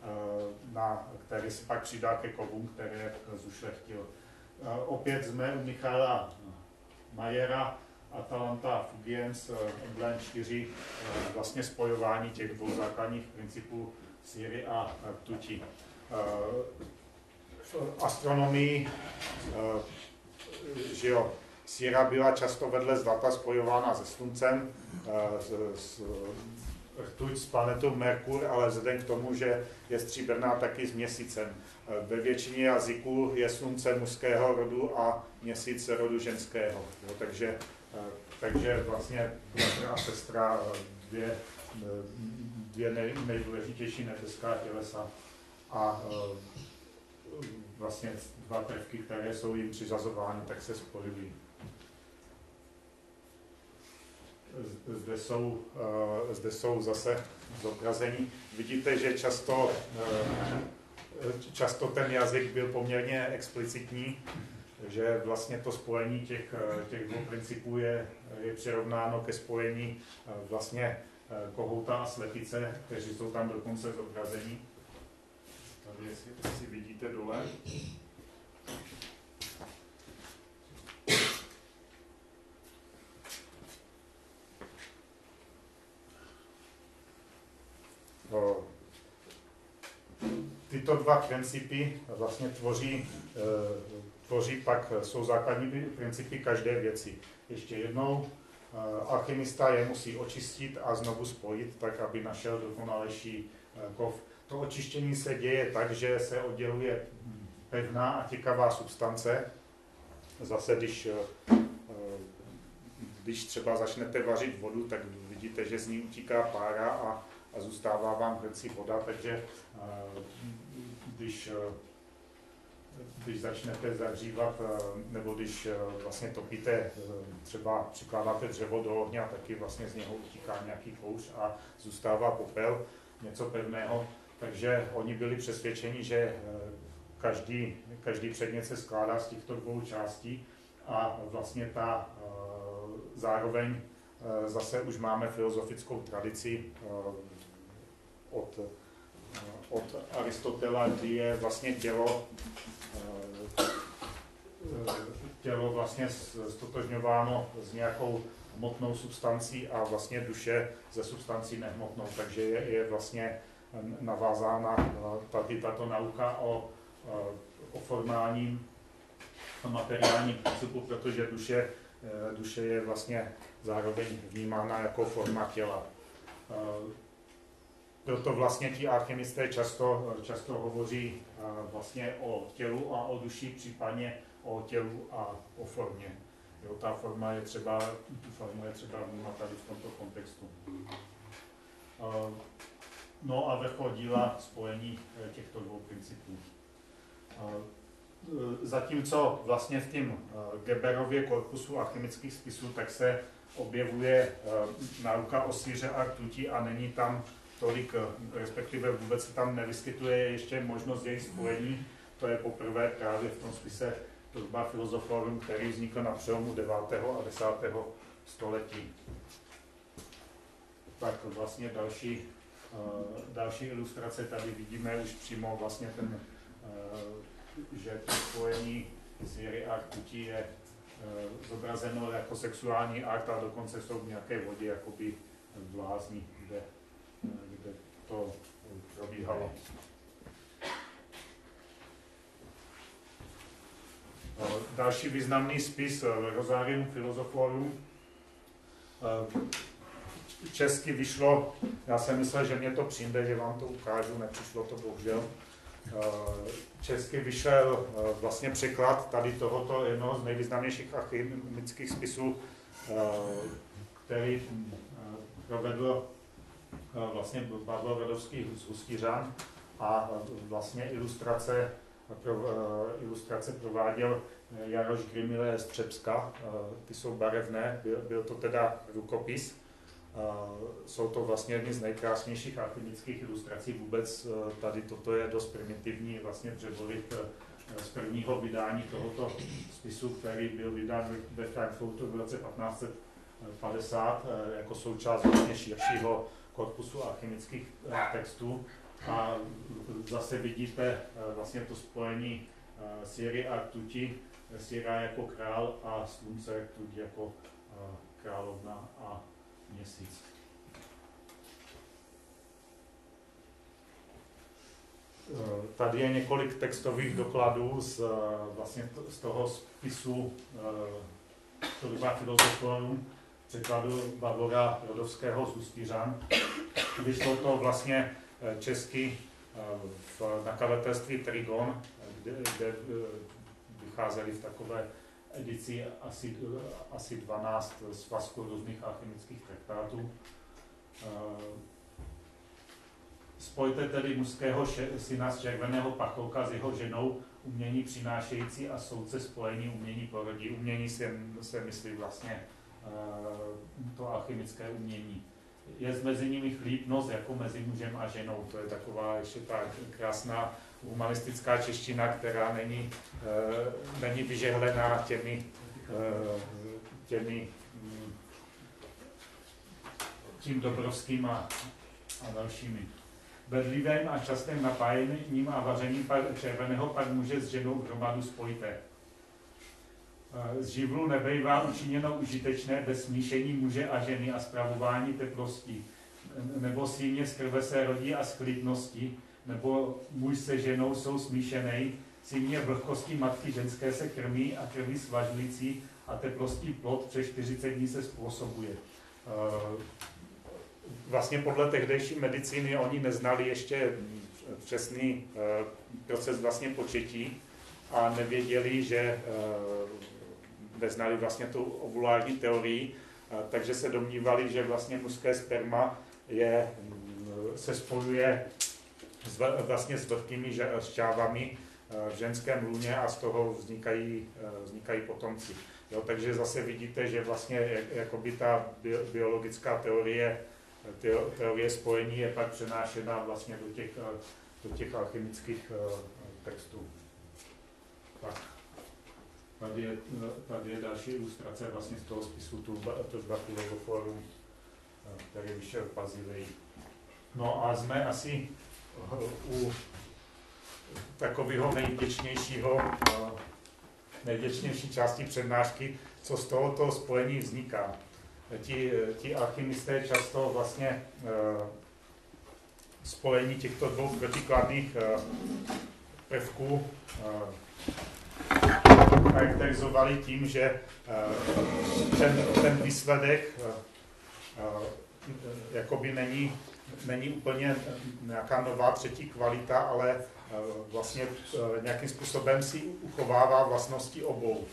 na který se pak přidá ke kovům, které zušlechtil. Opět jsme u Michala Majera, Atalanta Fugiens, Emblem 4, vlastně spojování těch dvou základních principů síry a rtuti. V astronomii, že jo, síra byla často vedle zlata spojována se sluncem, rtuť s planetou Merkur, ale vzhledem k tomu, že je stříbrná taky s měsícem. Ve většině jazyků je slunce mužského rodu a měsíc rodu ženského. Jo, takže vlastně bratr a sestra, dvě nejdůležitější nebeská tělesa a vlastně dva prvky, které jsou jim přiřazovány, tak se spojují. Zde jsou zase zobrazení. Vidíte, že často ten jazyk byl poměrně explicitní, že vlastně to spojení těch dvou principů je přirovnáno ke spojení vlastně kohouta a slepice, kteří jsou tam dokonce zobrazení. Tady, jestli vidíte dole. Tyto dva principy vlastně tvoří pak, jsou základní principy každé věci. Ještě jednou, alchymista je musí očistit a znovu spojit, tak aby našel dokonalejší kov. To očištění se děje tak, že se odděluje pevná a těkavá substance. Zase, když třeba začnete vařit vodu, tak vidíte, že z ní utíká pára a zůstává vám v hrnci voda, takže když začnete zahřívat, nebo když vlastně topíte, třeba přikládáte dřevo do ohně, taky vlastně z něho utíká nějaký kouř a zůstává popel, něco pevného. Takže oni byli přesvědčeni, že každý předmět se skládá z těchto dvou částí a vlastně zároveň zase už máme filozofickou tradici od Aristotela, kdy je vlastně tělo vlastně stotožňováno s nějakou hmotnou substancí a vlastně duše ze substancí nehmotnou, takže je vlastně navázána tato nauka o formálním a materiálním principu, protože duše je vlastně zároveň vnímána jako forma těla. Proto vlastně ti alchymisté často hovoří vlastně o tělu a o duši, případně o tělu a o formě. Jo, ta forma je třeba vnímat tady v tomto kontextu. No a vrchol díla spojení těchto dvou principů. Zatímco vlastně v tím Geberově korpusu alchymických spisů, tak se objevuje nauka o síře a rtuti a není tam tolik, respektive vůbec se tam nevyskytuje ještě možnost jejich spojení. To je poprvé právě v tom spise Turba Philosophorum, který vznikl na přelomu 9. a 10. století. Tak vlastně další ilustrace tady vidíme už přímo vlastně že to spojení síry a rtuti je zobrazeno jako sexuální akt a dokonce jsou v nějaké vodě jakoby v lázni, kde to probíhalo. Další významný spis Rosarium Philosophorum. Česky vyšlo, já jsem myslel, že mě to přijde, že vám to ukážu, nepřišlo to bohužel. Česky vyšel vlastně překlad tady tohoto jednoho z nejvýznamnějších alchymických spisů, který provedl vlastně Bavlorodovský z Hustýřan a vlastně ilustrace prováděl Jaroš Grimile z Třebska. Ty jsou barevné, byl to teda rukopis. Jsou to vlastně jedny z nejkrásnějších alchymických ilustrací vůbec. Tady toto je dost primitivní vlastně přeborit z prvního vydání tohoto spisu, který byl vydán ve Frankfurtu v roce 1550 jako součást vlastně širšího korpusu alchymických textů. A zase vidíte vlastně to spojení síry a rtuti, síra jako král a slunce, rtuť jako královna a měsíc. Tady je několik textových dokladů z toho spisu Turba Philosophorum, překladu Barbora Rodovského z Hustýřan. Vyšlo to vlastně česky v nakladatelství Trigon, kde vycházeli v takové edici asi 12 svazků různých alchymických traktátů. Spojte tedy mužského syna z červeného pachouka s jeho ženou, umění přinášející a soudce spojení umění porodí. Umění se myslí vlastně to alchymické umění. Je mezi nimi chlípnost jako mezi mužem a ženou. To je taková ještě ta krásná humanistická čeština, která není vyžehlená tím Dobrovským a dalšími. Bedlivým a častým napájením a vařením červeného pak muže s ženou hromadu spojité. Z živlu nebejvá učiněno užitečné bez smíšení muže a ženy a spravování teplosti, nebo símě z krve se rodí a z chlípnosti, nebo muž se ženou jsou smíšenej, símě vlhkosti matky ženské se krmí a krví svažující a teplostí plod přes 40 dní se způsobuje. Vlastně podle tehdejší medicíny oni neznali ještě přesný proces vlastně početí a nevěděli, že neznali vlastně tu ovulární teorii, takže se domnívali, že vlastně mužské sperma se spojuje vlastně s vlhkými šťávami v ženském lůně a z toho vznikají potomci. Jo, takže zase vidíte, že vlastně jakoby ta biologická teorie spojení je pak přenášena vlastně do těch alchymických textů. Tak. Tady je další ilustrace vlastně z toho spisu Tužbachulovo fórum, který vyšel v Bazileji. No a jsme asi u takového nejvděčnější části přednášky, co z tohoto spojení vzniká. Ti alchymisté často vlastně spojení těchto dvou protikladných prvků charakterizovali tím, že ten výsledek jakoby není úplně nějaká nová třetí kvalita, ale vlastně nějakým způsobem si uchovává vlastnosti obou.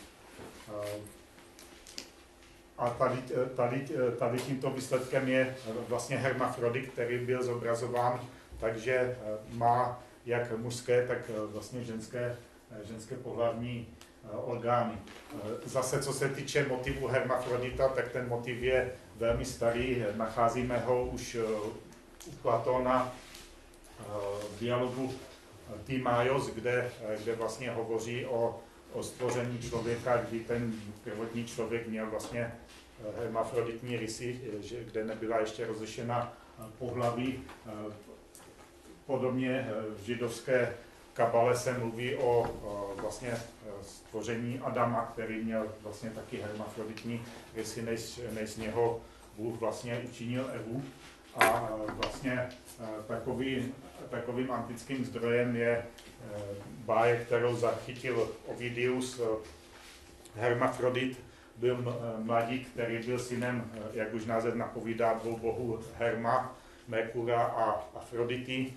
A tady tímto výsledkem je vlastně hermafrodit, který byl zobrazován, takže má jak mužské, tak vlastně ženské pohlavní orgány. Zase, co se týče motivu hermafrodita, tak ten motiv je velmi starý. Nacházíme ho už u Platóna v dialogu Timaios, kde vlastně hovoří o stvoření člověka, kdy ten prvotní člověk měl vlastně hermafroditní rysy, kde nebyla ještě rozlišena pohlaví. Podobně v židovské kabale se mluví o vlastně stvoření Adama, který měl vlastně taky hermafroditní rysy, než z něho Bůh vlastně učinil Evu. A vlastně takovým antickým zdrojem je báje, kterou zachytil Ovidius. Hermafrodit byl mladík, který byl synem, jak už název napovídá, dvou bohů Herma, Merkura a Afrodity.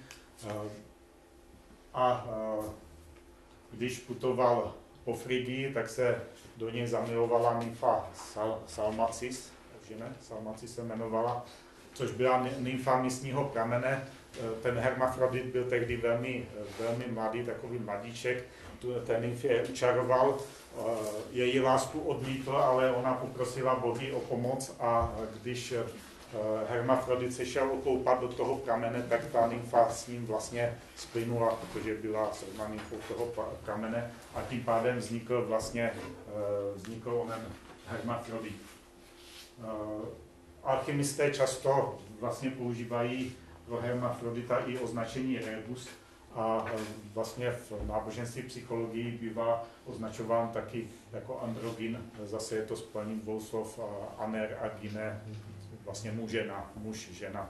A když putoval po Frigii, tak se do něj zamilovala nymfa Salmacis, Salmacis se jmenovala, což byla nymfa místního pramene. Ten hermafrodit byl tehdy velmi mladý, takový mladíček, ten nymfě učaroval, její lásku odmítl, ale ona poprosila bohy o pomoc a když hermafrodit se šel okoupat do toho pramene, tak ta nymfa s ním vlastně splynula, protože byla srma nymfou toho pramene a tím pádem vznikl onen hermafrodit. Alchymisté často vlastně používají pro hermafrodita i označení rebus a vlastně v náboženství psychologii bývá označován taky jako androgyn. Zase je to spojením dvou slov aner a gyne, vlastně muž, žena.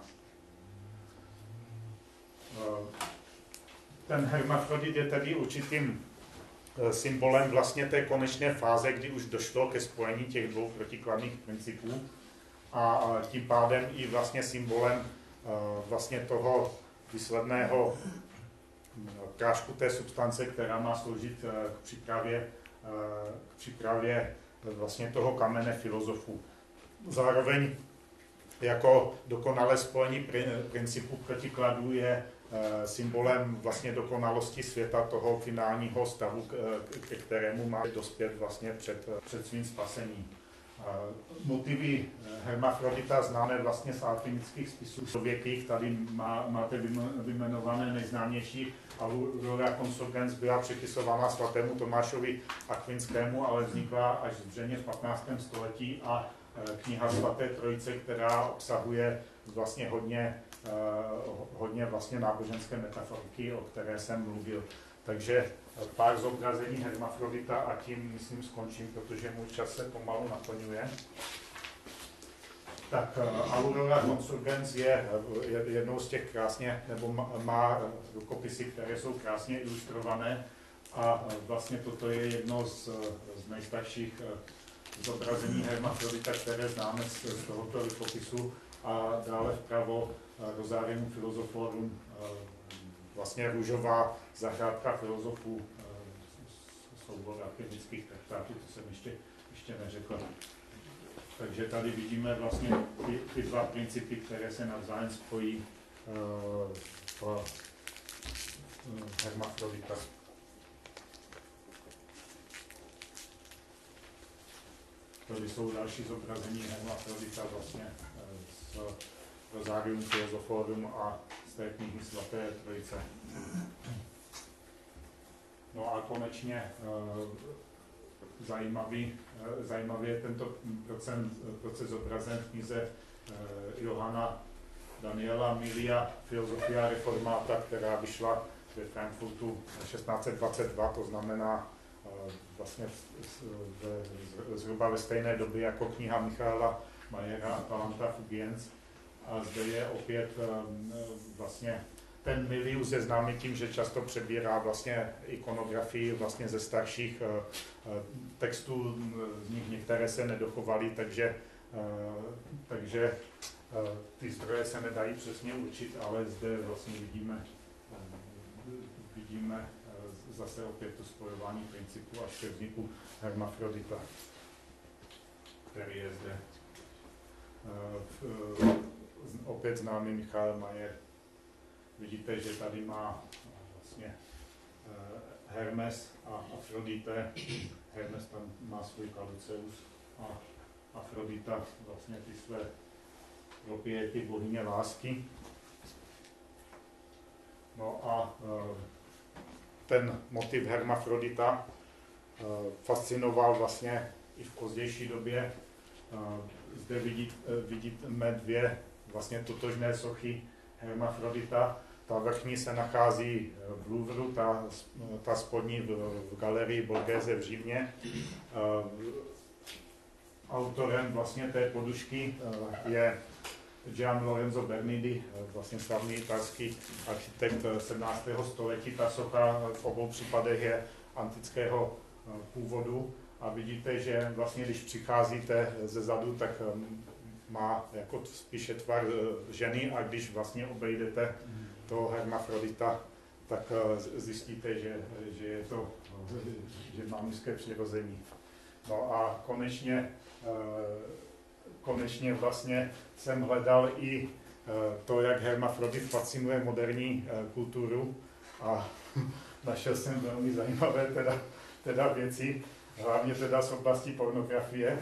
Ten hermafrodit je tedy určitým symbolem vlastně té konečné fáze, kdy už došlo ke spojení těch dvou protikladných principů a tím pádem i vlastně symbolem vlastně toho výsledného prášku té substance, která má sloužit k přípravě vlastně toho kamene filozofů. Zároveň jako dokonalé spojení principů protikladů je symbolem vlastně dokonalosti světa, toho finálního stavu, ke kterému má dospět vlastně před svým spasením. Motivy hermafrodita známe vlastně z alchymických spisů člověkých. Tady máte vyjmenované nejznámější. Aurora Consurgens byla připisována svatému Tomášovi Akvinskému, ale vznikla až zřejmě v 15. století a kniha Svaté Trojice, která obsahuje vlastně hodně vlastně náboženské metaforiky, o které jsem mluvil. Takže pár zobrazení hermafrodita a tím, myslím, skončím, protože můj čas se pomalu naplňuje. Tak Aurora Consurgens je jednou z těch krásně, nebo má rukopisy, které jsou krásně ilustrované a vlastně toto je jedno z nejstarších zobrazení hermafrodita, které známe z tohoto rukopisu a dále vpravo Rosarium Philosophorum, vlastně růžová zahrádka filozofů, soubor akademických traktátů, to jsem ještě neřekl. Takže tady vidíme vlastně ty dva principy, které se navzájem spojí v hermafrodita. Tady jsou další zobrazení hermafrodita vlastně z Rosarium Philosophorum a z té knihy Svaté Trojice. No a konečně zajímavý je tento proces zobrazen v knize Johana Daniela Milia Filosofia Reformata, která vyšla ve Frankfurtu 1622, to znamená vlastně zhruba ve stejné době jako kniha Michaela Mayera a Palanta Fugiens. A zde je opět vlastně ten Milius je známý tím, že často přebírá vlastně ikonografii vlastně ze starších textů, z nich některé se nedochovaly, takže ty zdroje se nedají přesně určit, ale zde vlastně vidíme zase opět to spojování principu až ke vzniku hermafrodita, který je zde opět známý Michael Mayer. Vidíte, že tady má vlastně Hermes a Afrodite. Hermes tam má svůj Caduceus a Afrodita vlastně ty své propěti bohyně lásky. No a ten motiv hermafrodita fascinoval vlastně i v pozdější době. Zde vidíme dvě vlastně totožné sochy hermafrodita. Ta vrchní se nachází v Louvru, ta spodní v galerii Borghese v Římě. Autorem vlastně té podušky je Gian Lorenzo Bernini, vlastně slavný italský architekt 17. století. Ta socha v obou případech je antického původu a vidíte, že vlastně když přicházíte ze zadu, tak má jako spíše tvar ženy a když vlastně obejdete toho hermafrodita, tak zjistíte, že má mužské přirození. No a konečně vlastně jsem hledal i to, jak hermafrodit fascinuje moderní kulturu a našel jsem velmi zajímavé teda věci, hlavně teda z oblasti pornografie.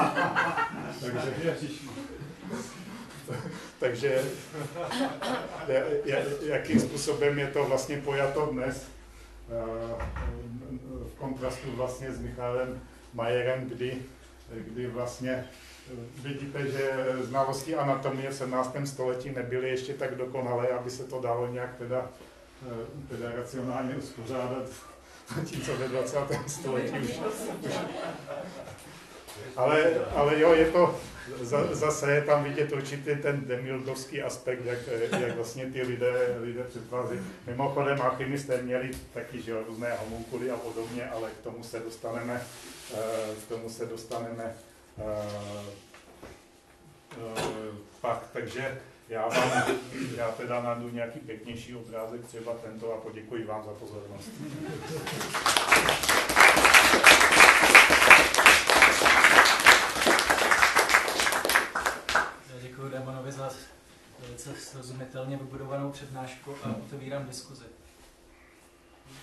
Takže jakým způsobem je to vlastně pojato dnes v kontrastu vlastně s Michalem Mayerem, kdy vlastně vidíte, že znalosti anatomie v 17. století nebyly ještě tak dokonalé, aby se to dalo nějak teda racionálně uspořádat, zatímco ve 20. století už. Ale jo, je to zase je tam vidět určitý ten demildovský aspekt, jak vlastně ty lidé předvádějí. Mimochodem alchymisté měli taky, že různé homunkuly a podobně, ale k tomu se dostaneme pak. Takže já teda najdu nějaký pěknější obrázek, třeba tento, a poděkuji vám za pozornost. Děkuji Démonovi za velice srozumitelně vybudovanou přednášku a otevírám diskuzi.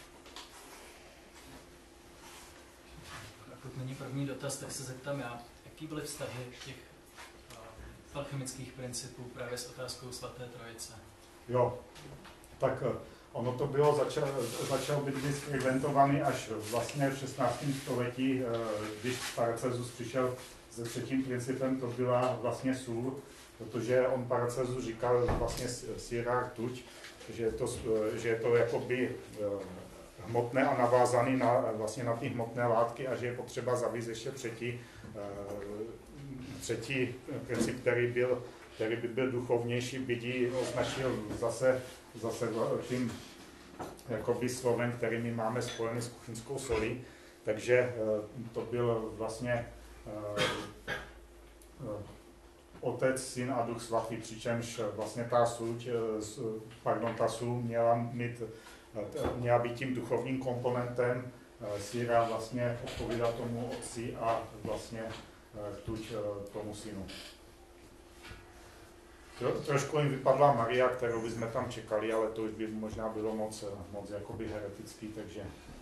Pokud není první dotaz, tak se zeptám já. Jak jaký byly vztahy těch alchemických principů právě s otázkou Svaté Trojice? Jo, tak ono to bylo, začalo být vyskrimentovaný až vlastně v 16. století, když Paracelsus přišel se třetím principem, to byla vlastně sůl, protože on Paracelsus říkal vlastně sírá rtuť, že je to jakoby hmotné a navázaný vlastně na ty hmotné látky a že je potřeba zavést ještě třetí princip, který by byl duchovnější, byť označil zase tím jakoby slovem, který my máme spojený s kuchyňskou solí. Takže to byl vlastně Otec, Syn a Duch Svatý, přičemž vlastně ta sůl měla být tím duchovním komponentem, síra vlastně odpovídá tomu Otci a vlastně rtuť tomu Synu. Trošku jim vypadla Maria, kterou bychom tam čekali, ale to už by možná bylo moc jakoby heretický, takže...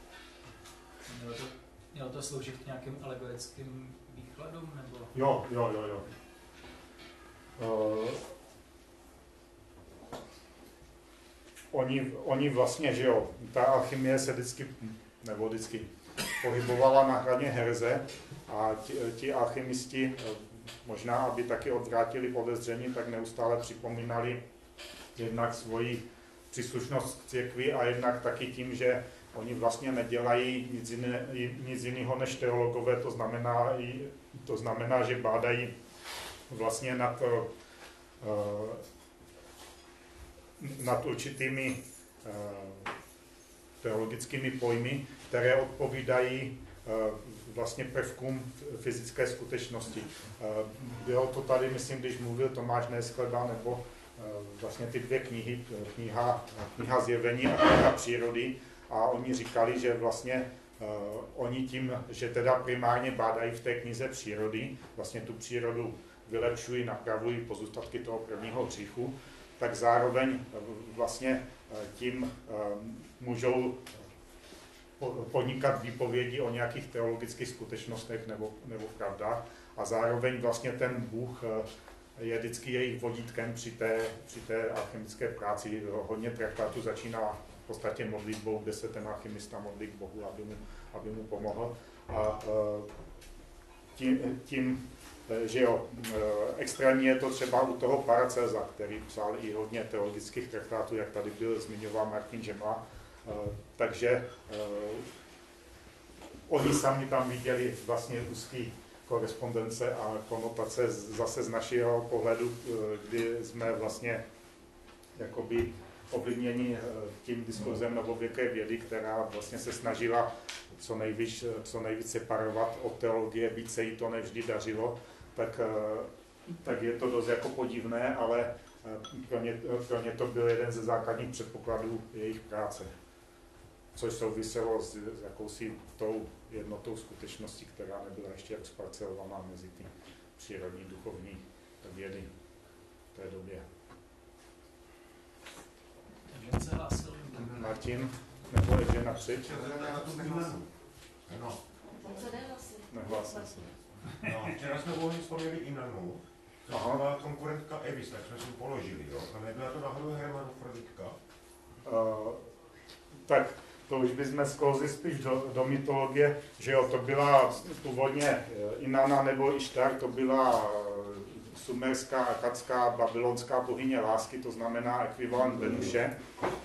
Mělo to sloužit k nějakým alegorickým výkladům, nebo? Jo. Oni vlastně, že jo, ta alchymie se vždycky pohybovala na hraně hereze a ti alchymisti, možná aby taky odvrátili podezření, tak neustále připomínali jednak svoji příslušnost k církvi a jednak taky tím, že oni vlastně nedělají nic jiného než teologové, to znamená, že bádají vlastně nad určitými teologickými pojmy, které odpovídají vlastně prvkům fyzické skutečnosti. Bylo to tady, myslím, když mluvil Tomáš Neskleba, nebo vlastně ty dvě knihy, kniha Zjevení a kniha Přírody, a oni říkali, že vlastně oni tím, že teda primárně bádají v té knize Přírody, vlastně tu přírodu vylepšují, napravují pozůstatky toho prvního hříchu, tak zároveň vlastně tím můžou podnikat výpovědi o nějakých teologických skutečnostech nebo pravdách a zároveň vlastně ten Bůh je vždycky jejich vodítkem při té alchemické práci. Hodně traktátů začíná v podstatě modlitbou, kde se ten alchymista modlí k Bohu, aby mu pomohl. A tím že jo, extrémně je to třeba u toho Paracelsa, který psal i hodně teologických traktátů, jak tady byl zmiňován Martin Žemla. Takže oni sami tam viděli vlastně úzké korespondence a konotace zase z našeho pohledu, kdy jsme vlastně jakoby ovlivněni tím diskurzem novověké vědy, která vlastně se snažila co nejvíc separovat od teologie, byť se jí to nevždy dařilo, tak je to dost jako podivné, ale pro ně to byl jeden ze základních předpokladů jejich práce, což souviselo s jakousi tou jednotou skutečností, která nebyla ještě rozparcelovaná mezi ty přírodní duchovní vědy v té době. Takže se hlásil. Martin, nebo ještě napřed? No. Nehlásil se. No, včera jsme vzpomněli Inanu, což byla konkurentka Evis, tak jsme si položili, jo? A nebyla to náhodou hermafroditka? Tak to už bychom sklouzli spíš do mytologie, že jo, to byla původně Inanna nebo Ištar, to byla sumerská, akadská, babylonská bohyně lásky, to znamená ekvivalent Venuše.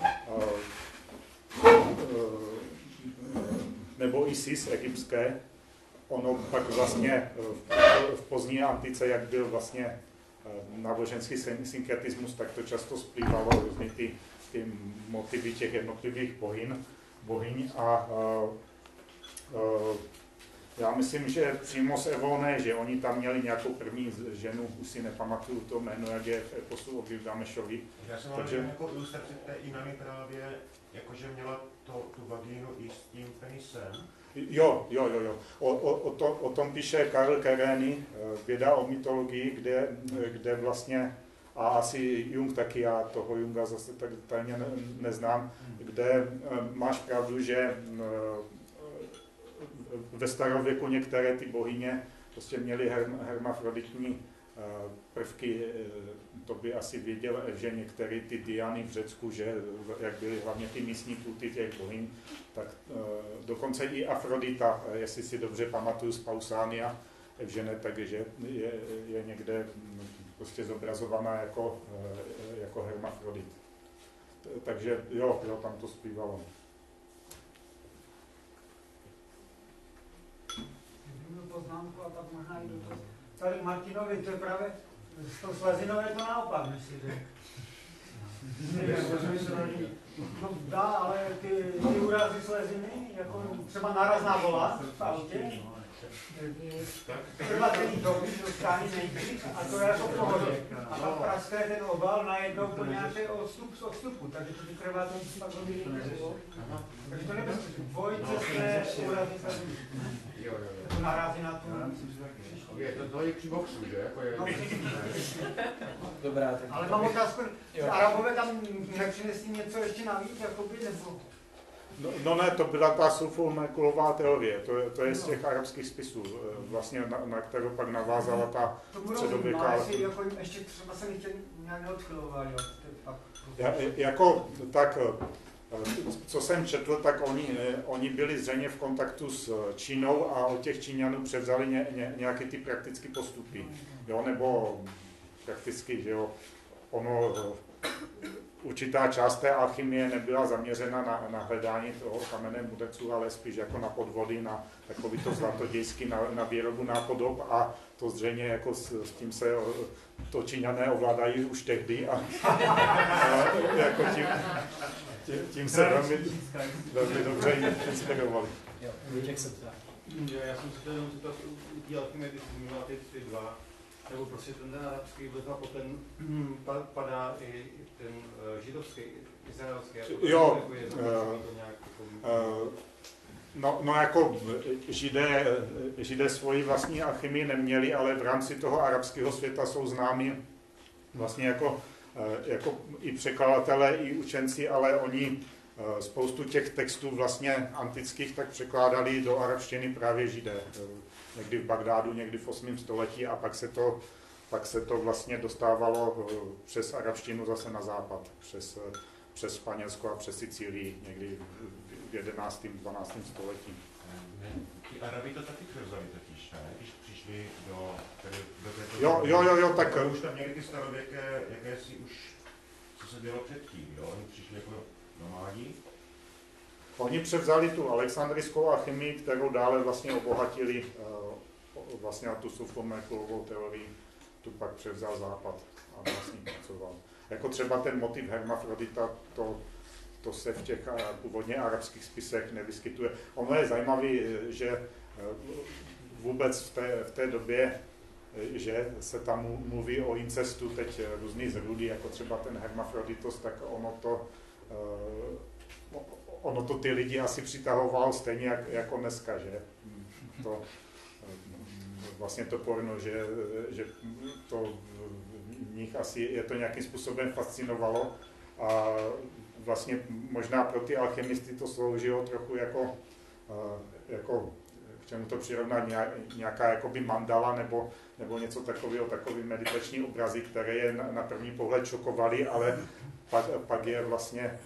Nebo Isis egyptské. Ono pak vlastně v pozdní antice, jak byl vlastně náboženský synkretismus, tak to často splývalo různý ty motivy těch jednotlivých bohyň a já myslím, že přímo z Evone, že oni tam měli nějakou první ženu, už si nepamatuju to jméno, jak je v eposu o Gilgamešovi. Já jsem vám jako ilustraci té Inany právě, jakože měla tu vagínu i s tím penisem. Jo. O tom píše Karl Kereny, Věda o mytologii, kde vlastně, a asi Jung taky, já toho Junga zase tak tajně neznám, kde máš pravdu, že ve starověku některé ty bohyně prostě měli hermafroditní prvky, to by asi věděl, že některé ty Diany v Řecku, že jak byly hlavně ty místní kulty těch bohyň, tak dokonce i Afrodita, jestli si dobře pamatuju z Pausania, Evžene, takže je někde prostě zobrazovaná jako hermafrodit. Takže jo, tam to zpívalo. Poznámku a pak možná i do toho. Tady Martinovi, to je právě s tou Slezinou je to naopak, než si řekl. No dá, ale ty úrazy Sleziny, jako třeba narazná vola v autě, třeba ten doby dostání nejdřív a to je jako v pohodě. A pak praskne ten obal najednou po nějaké odstupu, takže to vytrvá ten pak hodiny nebo. Takže to nebezpečné. Dvojcestné úrazy Sleziny. To narazí na tu. To je při boxu, že? Jako je... Dobrá, tak... Ale mám otázku, Arabové tam nepřinesli něco ještě navíc, jakoby, nebo... No ne, to byla ta sulfurmekulová teorie, to je z těch arabských spisů, vlastně na kterou pak navázala ta středověká... Ale jestli jako ještě třeba se mi nějak neodchyloval, jo, Jako tak, co jsem četl, tak oni byli zřejmě v kontaktu s Čínou a od těch Číňanů převzali nějaké ty praktické postupy, jo, nebo prakticky, že jo, ono... Určitá část té alchymie nebyla zaměřena na hledání toho kamene mudrců, ale spíš jako na podvody, na takový to zlatodějský, na výrobu nápodob a to zřejmě jako s tím se to Číňané ovládají už tehdy a jako tím se velmi dobře inspirovali. Jo, Vítek se ptá. Já jsem si to jenom zeptat, u té alchymie, ty jsi měla ty dva, nebo prostě ten arabský vliv a potom padá i ten židovský, izraelský. Jo, no jako židé svoji vlastní alchymii neměli, ale v rámci toho arabského světa jsou známí vlastně jako i překladatelé, i učenci, ale oni spoustu těch textů vlastně antických tak překládali do arabštiny právě židé. Někdy v Bagdádu, někdy v 8. století a pak se to vlastně dostávalo přes arabštinu zase na západ, přes Španělsko a přes Sicílii někdy v 11. 12. století. Ti Arabi to taky převzali totiž, ne? Když přišli do této... Jo, tak... Už tam měli ty starověké, jakési už, co se dělo předtím, jo? Oni přišli jako nomádi. Oni převzali tu alexandrijskou alchymii, kterou dále vlastně obohatili vlastně na tu sulfurmekulovou teorii, tu pak převzal Západ a vlastně pracoval. Jako třeba ten motiv hermafrodita, to se v těch původně arabských spisech nevyskytuje. Ono je zajímavé, že vůbec v té době, že se tam mluví o incestu, teď různý zrůdy, jako třeba ten hermafroditos, tak ono to ty lidi asi přitahovalo stejně jako dneska, že? To, vlastně to porno, že to v nich asi je to nějakým způsobem fascinovalo a vlastně možná pro ty alchymisty to sloužilo trochu jako k čemu to přirovnat, nějaká jakoby mandala nebo něco takového, takový meditační obrazy, které je na první pohled šokovaly, ale pak je vlastně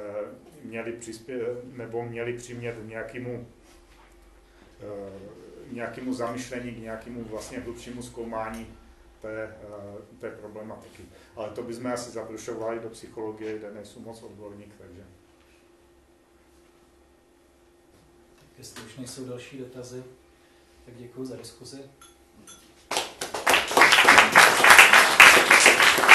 měli přimět nějakému zamyšlení, k nějakému vlastně hlubšímu zkoumání té problematiky. Ale to bychom asi zabrušovali do psychologie, kde nejsou moc odborník, takže. Jestli už nejsou další dotazy, tak děkuji za diskuzi.